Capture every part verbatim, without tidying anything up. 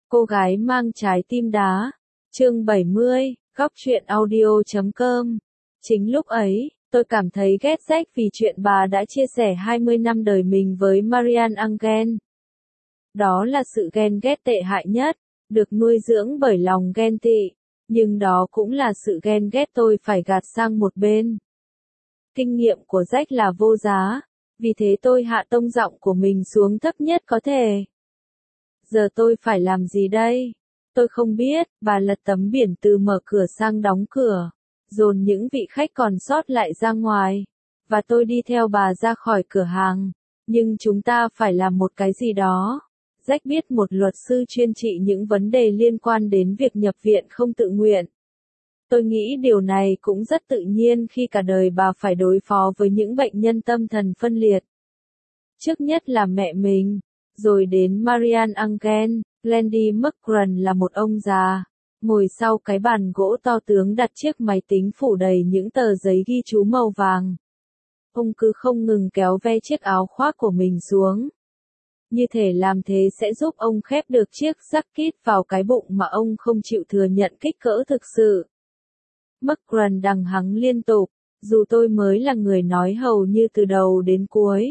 Cô gái mang trái tim đá. Chương bảy mươi, góc truyện audio chấm com. Chính lúc ấy, tôi cảm thấy ghét Jack vì chuyện bà đã chia sẻ hai mươi năm đời mình với Marian Engel. Đó là sự ghen ghét tệ hại nhất, được nuôi dưỡng bởi lòng ghen tị, nhưng đó cũng là sự ghen ghét tôi phải gạt sang một bên. Kinh nghiệm của Jack là vô giá, vì thế tôi hạ tông giọng của mình xuống thấp nhất có thể. Giờ tôi phải làm gì đây? Tôi không biết. Bà lật tấm biển từ mở cửa sang đóng cửa, dồn những vị khách còn sót lại ra ngoài, và tôi đi theo bà ra khỏi cửa hàng. Nhưng chúng ta phải làm một cái gì đó. Jack biết một luật sư chuyên trị những vấn đề liên quan đến việc nhập viện không tự nguyện. Tôi nghĩ điều này cũng rất tự nhiên khi cả đời bà phải đối phó với những bệnh nhân tâm thần phân liệt. Trước nhất là mẹ mình, rồi đến Marian Engel. Landy McGran là một ông già, ngồi sau cái bàn gỗ to tướng đặt chiếc máy tính phủ đầy những tờ giấy ghi chú màu vàng. Ông cứ không ngừng kéo ve chiếc áo khoác của mình xuống. Như thể làm thế sẽ giúp ông khép được chiếc jacket vào cái bụng mà ông không chịu thừa nhận kích cỡ thực sự. McGran đằng hắng liên tục, dù tôi mới là người nói hầu như từ đầu đến cuối.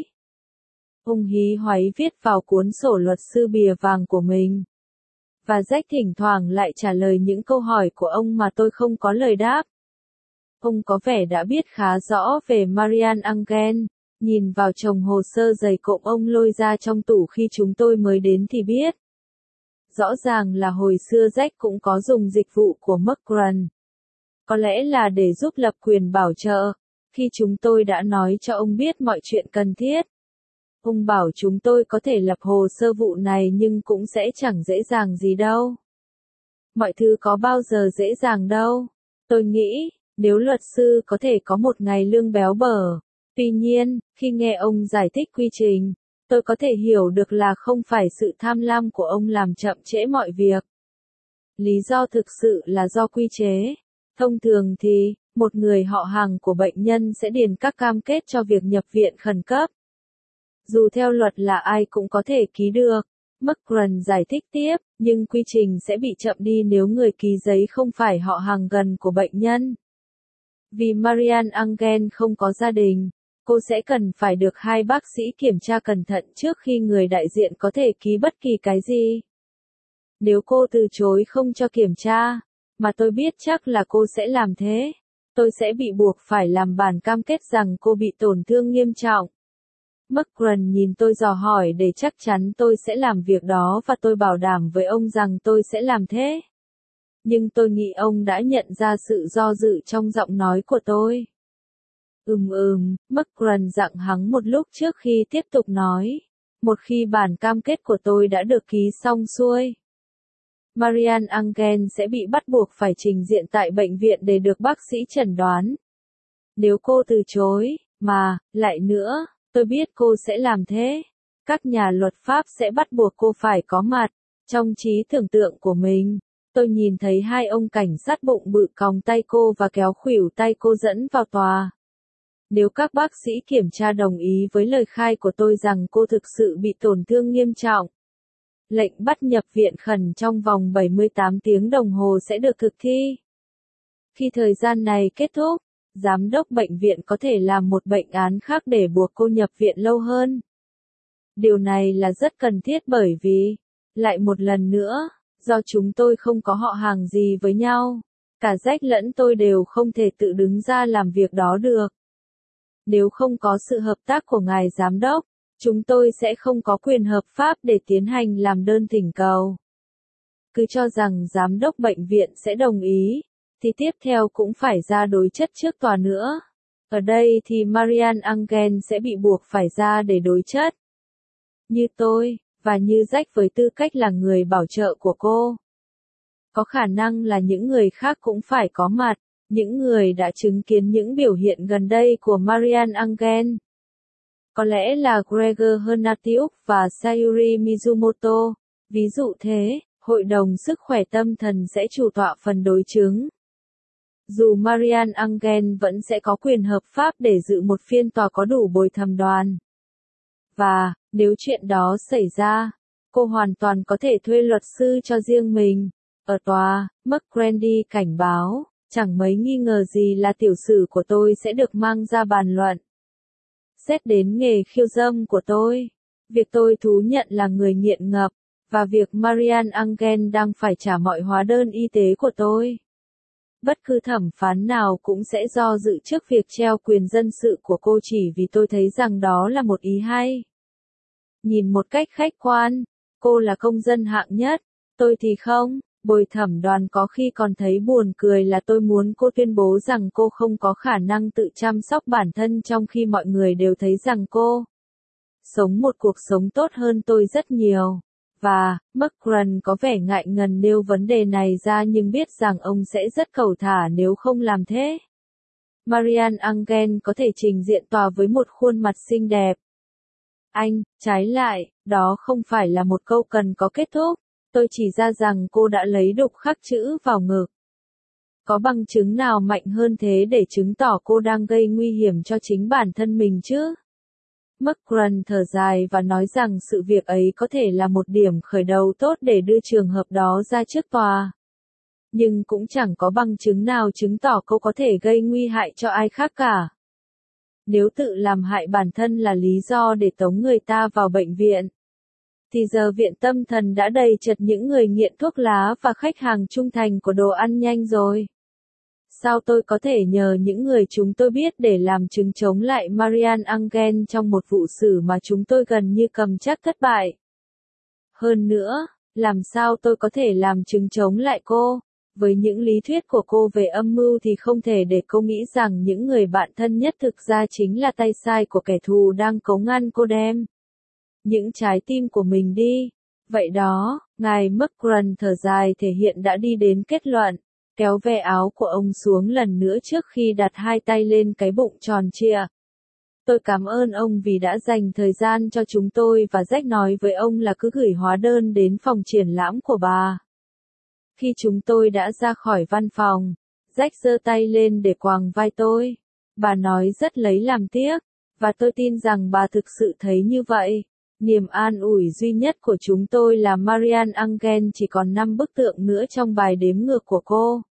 Ông hí hoáy viết vào cuốn sổ luật sư bìa vàng của mình. Và Jack thỉnh thoảng lại trả lời những câu hỏi của ông mà tôi không có lời đáp. Ông có vẻ đã biết khá rõ về Marian Engel, nhìn vào chồng hồ sơ dày cộm ông lôi ra trong tủ khi chúng tôi mới đến thì biết. Rõ ràng là hồi xưa Jack cũng có dùng dịch vụ của McGran. Có lẽ là để giúp lập quyền bảo trợ, khi chúng tôi đã nói cho ông biết mọi chuyện cần thiết. Ông bảo chúng tôi có thể lập hồ sơ vụ này nhưng cũng sẽ chẳng dễ dàng gì đâu. Mọi thứ có bao giờ dễ dàng đâu. Tôi nghĩ, nếu luật sư có thể có một ngày lương béo bở. Tuy nhiên, khi nghe ông giải thích quy trình, tôi có thể hiểu được là không phải sự tham lam của ông làm chậm trễ mọi việc. Lý do thực sự là do quy chế. Thông thường thì, một người họ hàng của bệnh nhân sẽ điền các cam kết cho việc nhập viện khẩn cấp. Dù theo luật là ai cũng có thể ký được, McGran giải thích tiếp, nhưng quy trình sẽ bị chậm đi nếu người ký giấy không phải họ hàng gần của bệnh nhân. Vì Marian Engel không có gia đình, cô sẽ cần phải được hai bác sĩ kiểm tra cẩn thận trước khi người đại diện có thể ký bất kỳ cái gì. Nếu cô từ chối không cho kiểm tra, mà tôi biết chắc là cô sẽ làm thế, tôi sẽ bị buộc phải làm bản cam kết rằng cô bị tổn thương nghiêm trọng. McGran nhìn tôi dò hỏi để chắc chắn tôi sẽ làm việc đó và tôi bảo đảm với ông rằng tôi sẽ làm thế. Nhưng tôi nghĩ ông đã nhận ra sự do dự trong giọng nói của tôi. Ừm ừm, McGran dặng hắng một lúc trước khi tiếp tục nói. Một khi bản cam kết của tôi đã được ký xong xuôi, Marian Engel sẽ bị bắt buộc phải trình diện tại bệnh viện để được bác sĩ chẩn đoán. Nếu cô từ chối, mà, lại nữa, tôi biết cô sẽ làm thế. Các nhà luật pháp sẽ bắt buộc cô phải có mặt. Trong trí tưởng tượng của mình, tôi nhìn thấy hai ông cảnh sát bụng bự còng tay cô và kéo khuỷu tay cô dẫn vào tòa. Nếu các bác sĩ kiểm tra đồng ý với lời khai của tôi rằng cô thực sự bị tổn thương nghiêm trọng, lệnh bắt nhập viện khẩn trong vòng bảy mươi tám tiếng đồng hồ sẽ được thực thi. Khi thời gian này kết thúc, giám đốc bệnh viện có thể làm một bệnh án khác để buộc cô nhập viện lâu hơn. Điều này là rất cần thiết bởi vì, lại một lần nữa, do chúng tôi không có họ hàng gì với nhau, cả Jack lẫn tôi đều không thể tự đứng ra làm việc đó được. Nếu không có sự hợp tác của ngài giám đốc, chúng tôi sẽ không có quyền hợp pháp để tiến hành làm đơn thỉnh cầu. Cứ cho rằng giám đốc bệnh viện sẽ đồng ý, thì tiếp theo cũng phải ra đối chất trước tòa nữa. Ở đây thì Marian Engel sẽ bị buộc phải ra để đối chất. Như tôi, và như Jack với tư cách là người bảo trợ của cô. Có khả năng là những người khác cũng phải có mặt, những người đã chứng kiến những biểu hiện gần đây của Marian Engel. Có lẽ là Gregor Hernatiuk và Sayuri Mizumoto. Ví dụ thế, Hội đồng Sức khỏe tâm thần sẽ chủ tọa phần đối chứng. Dù Marian Engel vẫn sẽ có quyền hợp pháp để dự một phiên tòa có đủ bồi thẩm đoàn. Và, nếu chuyện đó xảy ra, Cô hoàn toàn có thể thuê luật sư cho riêng mình. Ở tòa, McGrady cảnh báo, chẳng mấy nghi ngờ gì là tiểu sử của tôi sẽ được mang ra bàn luận. Xét đến nghề khiêu dâm của tôi, việc tôi thú nhận là người nghiện ngập, và việc Marian Engel đang phải trả mọi hóa đơn y tế của tôi. Bất cứ thẩm phán nào cũng sẽ do dự trước việc treo quyền dân sự của cô chỉ vì tôi thấy rằng đó là một ý hay. Nhìn một cách khách quan, cô là công dân hạng nhất, tôi thì không. Bồi thẩm đoàn có khi còn thấy buồn cười là tôi muốn cô tuyên bố rằng cô không có khả năng tự chăm sóc bản thân trong khi mọi người đều thấy rằng cô sống một cuộc sống tốt hơn tôi rất nhiều. Và, McGran có vẻ ngại ngần nêu vấn đề này ra nhưng biết rằng ông sẽ rất cẩu thả nếu không làm thế. Marian Engel có thể trình diện tòa với một khuôn mặt xinh đẹp. Anh, trái lại, đó không phải là một câu cần có kết thúc. Tôi chỉ ra rằng cô đã lấy đục khắc chữ vào ngực. Có bằng chứng nào mạnh hơn thế để chứng tỏ cô đang gây nguy hiểm cho chính bản thân mình chứ? McGran thở dài và nói rằng sự việc ấy có thể là một điểm khởi đầu tốt để đưa trường hợp đó ra trước tòa. Nhưng cũng chẳng có bằng chứng nào chứng tỏ cô có thể gây nguy hại cho ai khác cả. Nếu tự làm hại bản thân là lý do để tống người ta vào bệnh viện, thì giờ viện tâm thần đã đầy chật những người nghiện thuốc lá và khách hàng trung thành của đồ ăn nhanh rồi. Sao tôi có thể nhờ những người chúng tôi biết để làm chứng chống lại Marian Engel trong một vụ xử mà chúng tôi gần như cầm chắc thất bại? Hơn nữa, làm sao tôi có thể làm chứng chống lại cô? Với những lý thuyết của cô về âm mưu thì không thể để cô nghĩ rằng những người bạn thân nhất thực ra chính là tay sai của kẻ thù đang cố ngăn cô đem những trái tim của mình đi. Vậy đó, ngài McGran thở dài thể hiện đã đi đến kết luận, kéo ve áo của ông xuống lần nữa trước khi đặt hai tay lên cái bụng tròn trịa. Tôi cảm ơn ông vì đã dành thời gian cho chúng tôi và Jack nói với ông là cứ gửi hóa đơn đến phòng triển lãm của bà. Khi chúng tôi đã ra khỏi văn phòng, Jack giơ tay lên để quàng vai tôi. Bà nói rất lấy làm tiếc, và tôi tin rằng bà thực sự thấy như vậy. Niềm an ủi duy nhất của chúng tôi là Marian Engel chỉ còn năm bức tượng nữa trong bài đếm ngược của cô.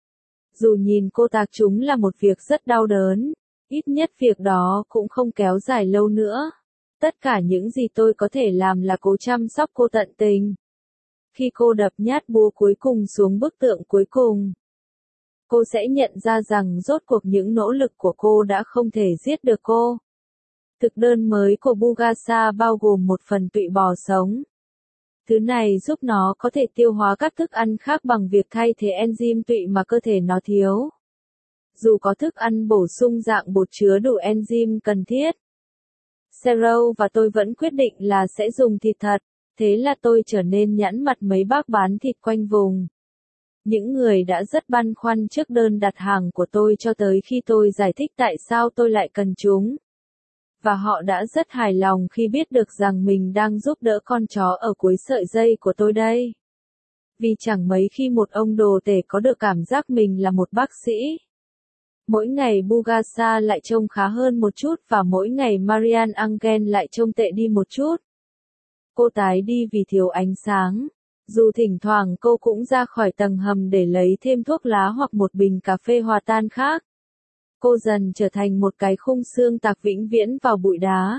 Dù nhìn cô tạc chúng là một việc rất đau đớn, ít nhất việc đó cũng không kéo dài lâu nữa. Tất cả những gì tôi có thể làm là cố chăm sóc cô tận tình. Khi cô đập nhát búa cuối cùng xuống bức tượng cuối cùng, cô sẽ nhận ra rằng rốt cuộc những nỗ lực của cô đã không thể giết được cô. Thực đơn mới của Bugasa bao gồm một phần tụy bò sống. Thứ này giúp nó có thể tiêu hóa các thức ăn khác bằng việc thay thế enzyme tụy mà cơ thể nó thiếu. Dù có thức ăn bổ sung dạng bột chứa đủ enzyme cần thiết, Sarah và tôi vẫn quyết định là sẽ dùng thịt thật, thế là tôi trở nên nhãn mặt mấy bác bán thịt quanh vùng. Những người đã rất băn khoăn trước đơn đặt hàng của tôi cho tới khi tôi giải thích tại sao tôi lại cần chúng. Và họ đã rất hài lòng khi biết được rằng mình đang giúp đỡ con chó ở cuối sợi dây của tôi đây. Vì chẳng mấy khi một ông đồ tể có được cảm giác mình là một bác sĩ. Mỗi ngày Bugasa lại trông khá hơn một chút và mỗi ngày Marian Engel lại trông tệ đi một chút. Cô tái đi vì thiếu ánh sáng. Dù thỉnh thoảng cô cũng ra khỏi tầng hầm để lấy thêm thuốc lá hoặc một bình cà phê hòa tan khác. Cô dần trở thành một cái khung xương tạc vĩnh viễn vào bụi đá.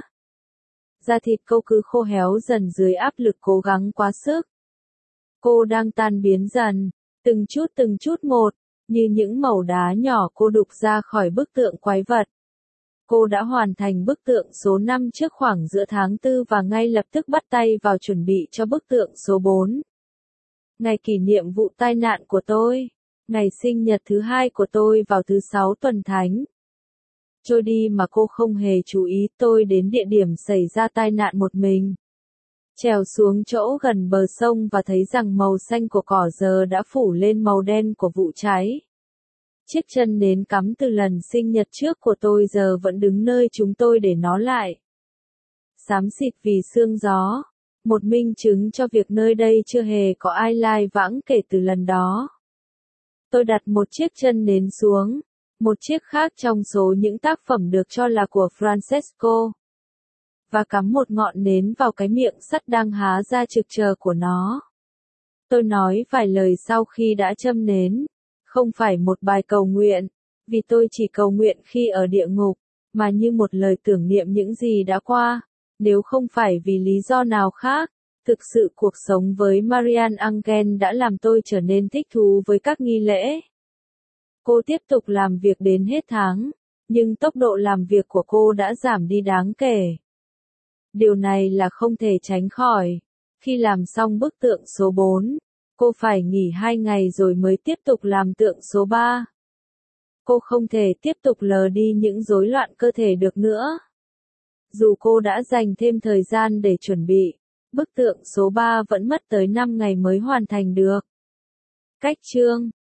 Da thịt cô cứ khô héo dần dưới áp lực cố gắng quá sức. Cô đang tan biến dần, từng chút từng chút một, như những mẩu đá nhỏ cô đục ra khỏi bức tượng quái vật. Cô đã hoàn thành bức tượng số năm trước khoảng giữa tháng tư và ngay lập tức bắt tay vào chuẩn bị cho bức tượng số bốn. Ngày kỷ niệm vụ tai nạn của tôi. Ngày sinh nhật thứ hai của tôi vào thứ sáu tuần thánh. Trôi đi mà cô không hề chú ý, tôi đến địa điểm xảy ra tai nạn một mình. Trèo xuống chỗ gần bờ sông và thấy rằng màu xanh của cỏ giờ đã phủ lên màu đen của vụ cháy. Chiếc chân nến cắm từ lần sinh nhật trước của tôi giờ vẫn đứng nơi chúng tôi để nó lại. Xám xịt vì sương gió. Một minh chứng cho việc nơi đây chưa hề có ai lai vãng kể từ lần đó. Tôi đặt một chiếc chân nến xuống, một chiếc khác trong số những tác phẩm được cho là của Francesco và cắm một ngọn nến vào cái miệng sắt đang há ra trực chờ của nó. Tôi nói vài lời sau khi đã châm nến, không phải một bài cầu nguyện, vì tôi chỉ cầu nguyện khi ở địa ngục, mà như một lời tưởng niệm những gì đã qua, nếu không phải vì lý do nào khác. Thực sự cuộc sống với Marian Engel đã làm tôi trở nên thích thú với các nghi lễ. Cô tiếp tục làm việc đến hết tháng, nhưng tốc độ làm việc của cô đã giảm đi đáng kể. Điều này là không thể tránh khỏi. Khi làm xong bức tượng số bốn, cô phải nghỉ hai ngày rồi mới tiếp tục làm tượng số ba. Cô không thể tiếp tục lờ đi những rối loạn cơ thể được nữa. Dù cô đã dành thêm thời gian để chuẩn bị, bức tượng số ba vẫn mất tới năm ngày mới hoàn thành được. Cách chương